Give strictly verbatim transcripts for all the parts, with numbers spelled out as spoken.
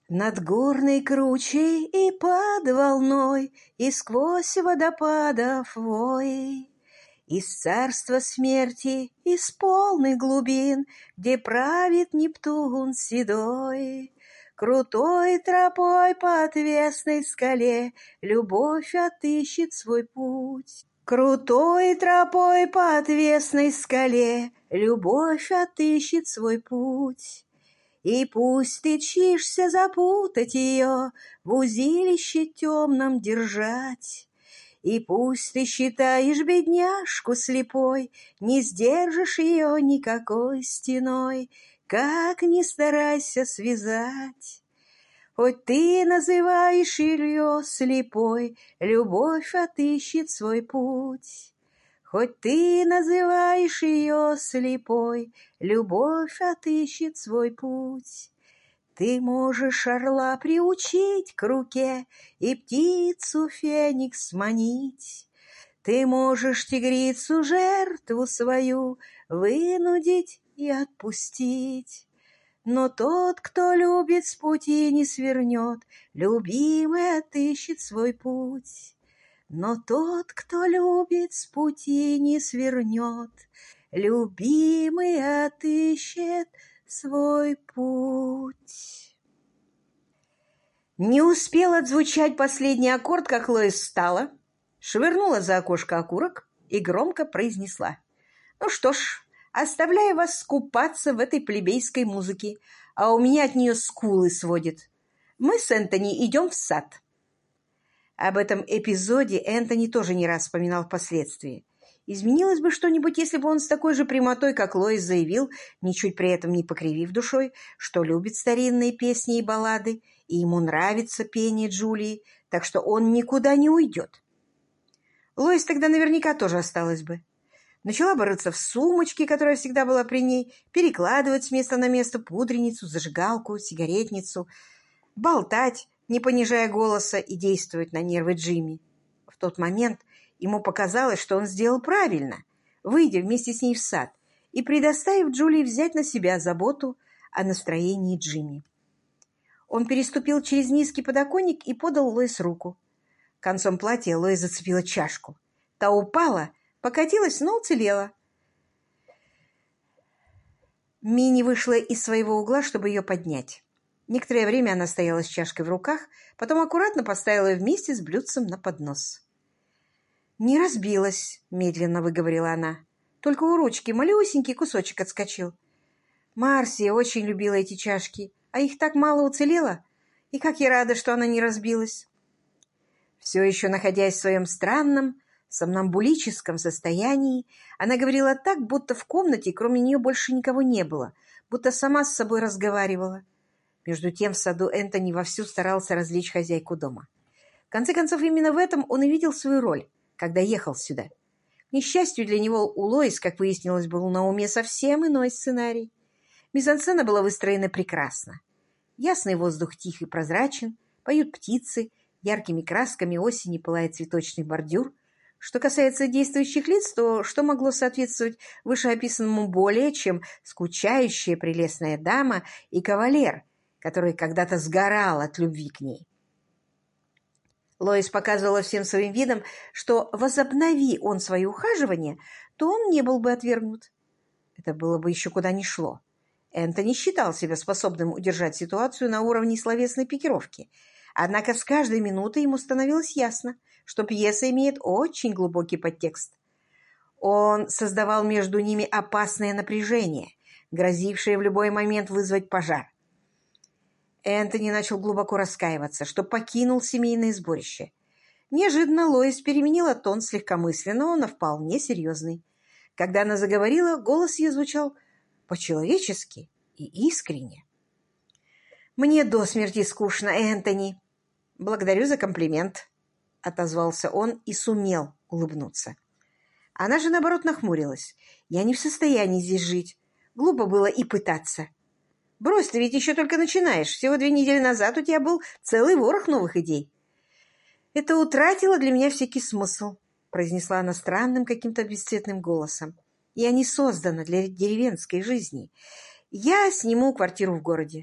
Над горной кручей и под волной, и сквозь водопадов вой, из царства смерти, из полных глубин, где правит Нептун седой, крутой тропой по отвесной скале любовь отыщет свой путь. Крутой тропой по отвесной скале любовь отыщет свой путь. И пусть ты чишься запутать ее, в узилище темном держать, и пусть ты считаешь бедняжку слепой, не сдержишь ее никакой стеной, как ни старайся связать. Хоть ты называешь ее слепой, любовь отыщет свой путь. Хоть ты называешь ее слепой, любовь отыщет свой путь. Ты можешь орла приучить к руке и птицу феникс манить. Ты можешь тигрицу жертву свою вынудить и отпустить. Но тот, кто любит, с пути не свернет, любимый отыщет свой путь. Но тот, кто любит, с пути не свернет, любимый отыщет свой путь. Не успел отзвучать последний аккорд, как Лоис встала, швырнула за окошко окурок и громко произнесла: «Ну что ж, оставляю вас скупаться в этой плебейской музыке, а у меня от нее скулы сводит. Мы с Энтони идем в сад». Об этом эпизоде Энтони тоже не раз вспоминал впоследствии. Изменилось бы что-нибудь, если бы он с такой же прямотой, как Лоис, заявил, ничуть при этом не покривив душой, что любит старинные песни и баллады, и ему нравится пение Джулии, так что он никуда не уйдет. Лоис тогда наверняка тоже осталась бы. Начала бы рыться в сумочке, которая всегда была при ней, перекладывать с места на место пудреницу, зажигалку, сигаретницу, болтать, не понижая голоса, и действовать на нервы Джимми. В тот момент ему показалось, что он сделал правильно, выйдя вместе с ней в сад и предоставив Джулии взять на себя заботу о настроении Джимми. Он переступил через низкий подоконник и подал Лоис руку. Концом платья Лоис зацепила чашку. Та упала, покатилась, но уцелела. Минни вышла из своего угла, чтобы ее поднять. Некоторое время она стояла с чашкой в руках, потом аккуратно поставила ее вместе с блюдцем на поднос. «Не разбилась», — медленно выговорила она. «Только у ручки малюсенький кусочек отскочил. Марсия очень любила эти чашки, а их так мало уцелело. И как я рада, что она не разбилась». Все еще находясь в своем странном, сомнамбулическом состоянии, она говорила так, будто в комнате кроме нее больше никого не было, будто сама с собой разговаривала. Между тем в саду Энтони вовсю старался развлечь хозяйку дома. В конце концов, именно в этом он и видел свою роль, когда ехал сюда. К несчастью для него, у Лоис, как выяснилось, был на уме совсем иной сценарий. Мизансцена была выстроена прекрасно. Ясный воздух тих и прозрачен, поют птицы, яркими красками осени пылает цветочный бордюр. Что касается действующих лиц, то что могло соответствовать вышеописанному более, чем скучающая прелестная дама и кавалер, который когда-то сгорал от любви к ней. Лоис показывала всем своим видом, что, возобнови он свои ухаживания, то он не был бы отвергнут. Это было бы еще куда ни шло. Энтони считал себя способным удержать ситуацию на уровне словесной пикировки, однако с каждой минутой ему становилось ясно, что пьеса имеет очень глубокий подтекст. Он создавал между ними опасное напряжение, грозившее в любой момент вызвать пожар. Энтони начал глубоко раскаиваться, что покинул семейное сборище. Неожиданно Лоис переменила тон с легкомысленного на вполне серьезный. Когда она заговорила, голос ее звучал по-человечески и искренне. «Мне до смерти скучно, Энтони». «Благодарю за комплимент», — отозвался он и сумел улыбнуться. Она же, наоборот, нахмурилась. «Я не в состоянии здесь жить. Глупо было и пытаться». «Брось, ты ведь еще только начинаешь. Всего две недели назад у тебя был целый ворох новых идей». «Это утратило для меня всякий смысл», — произнесла она странным каким-то бесцветным голосом. «Я не создана для деревенской жизни. Я сниму квартиру в городе».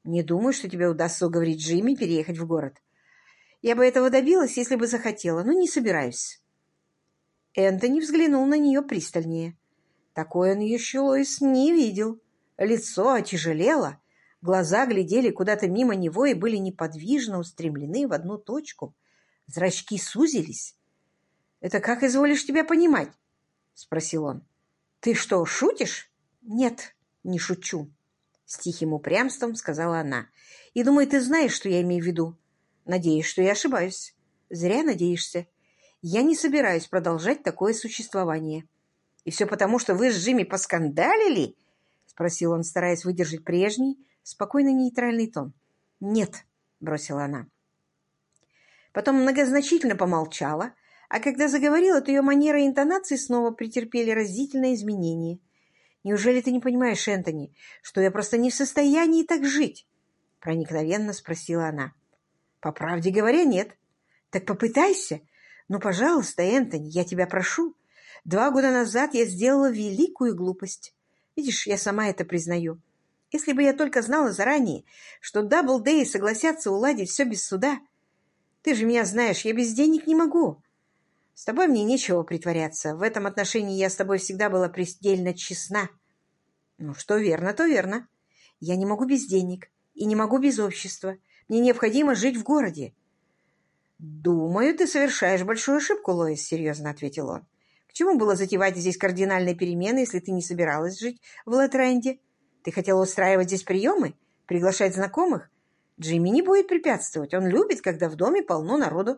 Не думаю, что тебе удастся уговорить Джимми переехать в город. Я бы этого добилась, если бы захотела, но не собираюсь. Энтони взглянул на нее пристальнее. Такой он еще, Лоис, не видел. Лицо отяжелело, глаза глядели куда-то мимо него и были неподвижно устремлены в одну точку. Зрачки сузились. «Это как изволишь тебя понимать?» — спросил он. «Ты что, шутишь?» «Нет, не шучу», — с тихим упрямством сказала она. «И думаю, ты знаешь, что я имею в виду. Надеюсь, что я ошибаюсь. Зря надеешься. Я не собираюсь продолжать такое существование». «И все потому, что вы с Джимми поскандалили?» — спросил он, стараясь выдержать прежний, спокойно нейтральный тон. «Нет», — бросила она. Потом многозначительно помолчала, а когда заговорила, то ее манера и интонации снова претерпели разительное изменение. «Неужели ты не понимаешь, Энтони, что я просто не в состоянии так жить?» — проникновенно спросила она. «По правде говоря, нет». «Так попытайся. Ну, пожалуйста, Энтони, я тебя прошу. Два года назад я сделала великую глупость. Видишь, я сама это признаю. Если бы я только знала заранее, что Даблдеи согласятся уладить все без суда. Ты же меня знаешь, я без денег не могу. С тобой мне нечего притворяться. В этом отношении я с тобой всегда была предельно честна». «Ну, что верно, то верно. Я не могу без денег и не могу без общества. Мне необходимо жить в городе». «Думаю, ты совершаешь большую ошибку, Лоис», — серьезно ответил он. «К чему было затевать здесь кардинальные перемены, если ты не собиралась жить в Лэтренде? Ты хотела устраивать здесь приемы, приглашать знакомых? Джимми не будет препятствовать. Он любит, когда в доме полно народу».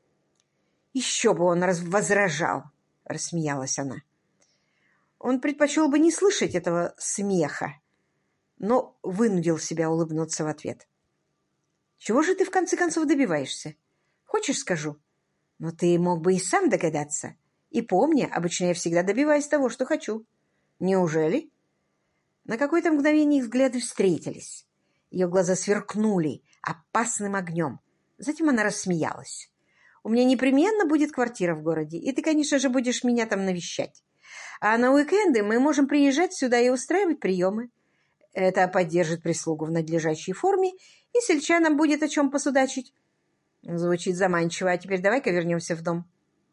«Еще бы он раз возражал», — рассмеялась она. Он предпочел бы не слышать этого смеха, но вынудил себя улыбнуться в ответ. «Чего же ты в конце концов добиваешься? Хочешь, скажу? Но ты мог бы и сам догадаться. И помни, обычно я всегда добиваюсь того, что хочу». «Неужели?» На какое-то мгновение их взгляды встретились. Ее глаза сверкнули опасным огнем. Затем она рассмеялась. «У меня непременно будет квартира в городе, и ты, конечно же, будешь меня там навещать. А на уикенды мы можем приезжать сюда и устраивать приемы. Это поддержит прислугу в надлежащей форме, и сельчанам будет о чем посудачить». Звучит заманчиво. А теперь давай-ка вернемся в дом.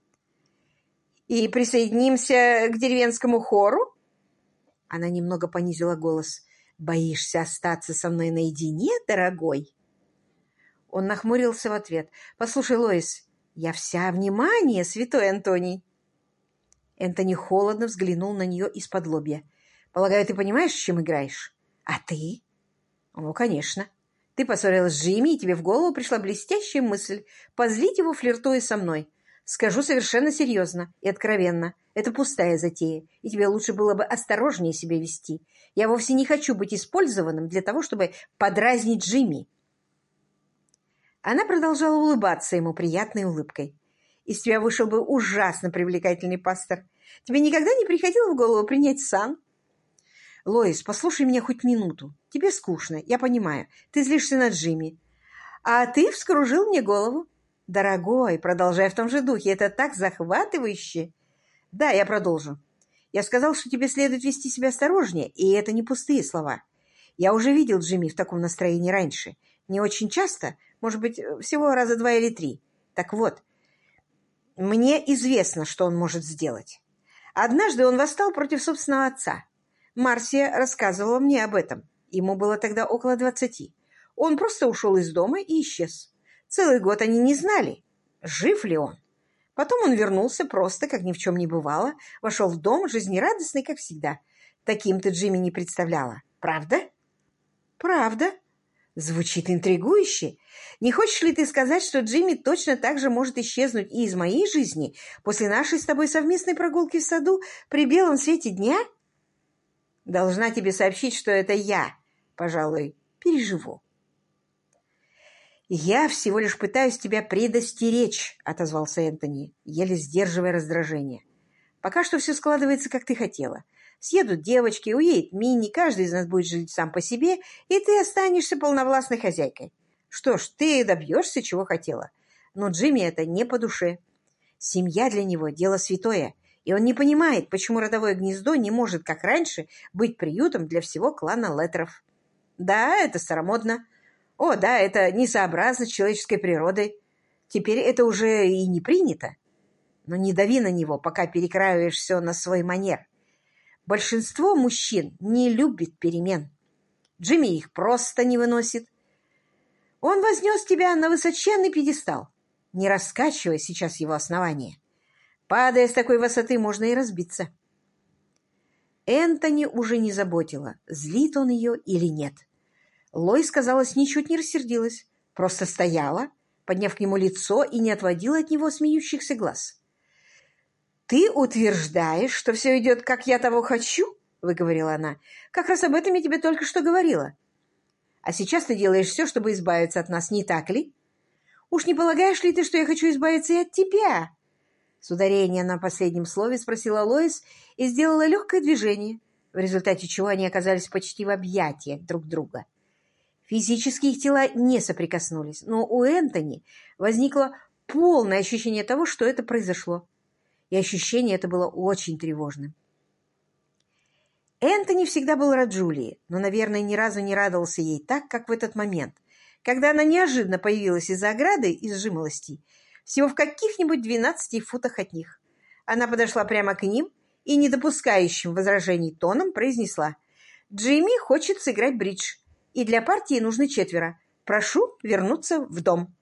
«И присоединимся к деревенскому хору?» Она немного понизила голос. «Боишься остаться со мной наедине, дорогой?» Он нахмурился в ответ. «Послушай, Лоис, я вся внимание, святой Антоний». Энтони холодно взглянул на нее из-под лобья. «Полагаю, ты понимаешь, с чем играешь? А ты?» «Ну, конечно. Ты поссорилась с Джимми, и тебе в голову пришла блестящая мысль позлить его, флиртуя со мной. Скажу совершенно серьезно и откровенно. Это пустая затея, и тебе лучше было бы осторожнее себя вести. Я вовсе не хочу быть использованным для того, чтобы подразнить Джимми». Она продолжала улыбаться ему приятной улыбкой. «Из тебя вышел бы ужасно привлекательный пастор. Тебе никогда не приходило в голову принять сан?» «Лоис, послушай меня хоть минуту. Тебе скучно, я понимаю. Ты злишься на Джимми. А ты вскружил мне голову. Дорогой, продолжай в том же духе. Это так захватывающе!» «Да, я продолжу. Я сказал, что тебе следует вести себя осторожнее, и это не пустые слова. Я уже видел Джимми в таком настроении раньше. Не очень часто, может быть, всего раза два или три. Так вот, мне известно, что он может сделать. Однажды он восстал против собственного отца. Марсия рассказывала мне об этом. Ему было тогда около двадцати. Он просто ушел из дома и исчез. Целый год они не знали, жив ли он. Потом он вернулся просто, как ни в чем не бывало, вошел в дом, жизнерадостный, как всегда. Таким ты Джимми не представляла. Правда?» «Правда. Звучит интригующе. Не хочешь ли ты сказать, что Джимми точно так же может исчезнуть и из моей жизни после нашей с тобой совместной прогулки в саду при белом свете дня?» «Должна тебе сообщить, что это я, пожалуй, переживу». «Я всего лишь пытаюсь тебя предостеречь», — отозвался Энтони, еле сдерживая раздражение. «Пока что все складывается, как ты хотела. Съедут девочки, уедет Минни, каждый из нас будет жить сам по себе, и ты останешься полновластной хозяйкой. Что ж, ты добьешься, чего хотела. Но Джимми это не по душе. Семья для него — дело святое, и он не понимает, почему родовое гнездо не может, как раньше, быть приютом для всего клана Леттеров. Да, это старомодно. О, да, это несообразно с человеческой природой. Теперь это уже и не принято. Но не дави на него, пока перекраиваешь все на свой манер. Большинство мужчин не любит перемен. Джимми их просто не выносит. Он вознес тебя на высоченный пьедестал, не раскачивая сейчас его основание. Падая с такой высоты, можно и разбиться. Энтони уже не заботило, злит он ее или нет. Лоис, казалось, ничуть не рассердилась, просто стояла, подняв к нему лицо, и не отводила от него смеющихся глаз. «Ты утверждаешь, что все идет, как я того хочу?» — выговорила она. «Как раз об этом я тебе только что говорила. А сейчас ты делаешь все, чтобы избавиться от нас, не так ли? Уж не полагаешь ли ты, что я хочу избавиться и от тебя?» С ударением на последнем слове спросила Лоис и сделала легкое движение, в результате чего они оказались почти в объятиях друг друга. Физически их тела не соприкоснулись, но у Энтони возникло полное ощущение того, что это произошло. И ощущение это было очень тревожным. Энтони всегда был рад Джулии, но, наверное, ни разу не радовался ей так, как в этот момент, когда она неожиданно появилась из-за ограды из жимолостей, всего в каких-нибудь двенадцати футах от них. Она подошла прямо к ним и, не допускающим возражений тоном, произнесла: «Джимми хочет сыграть бридж, и для партии нужны четверо. Прошу вернуться в дом».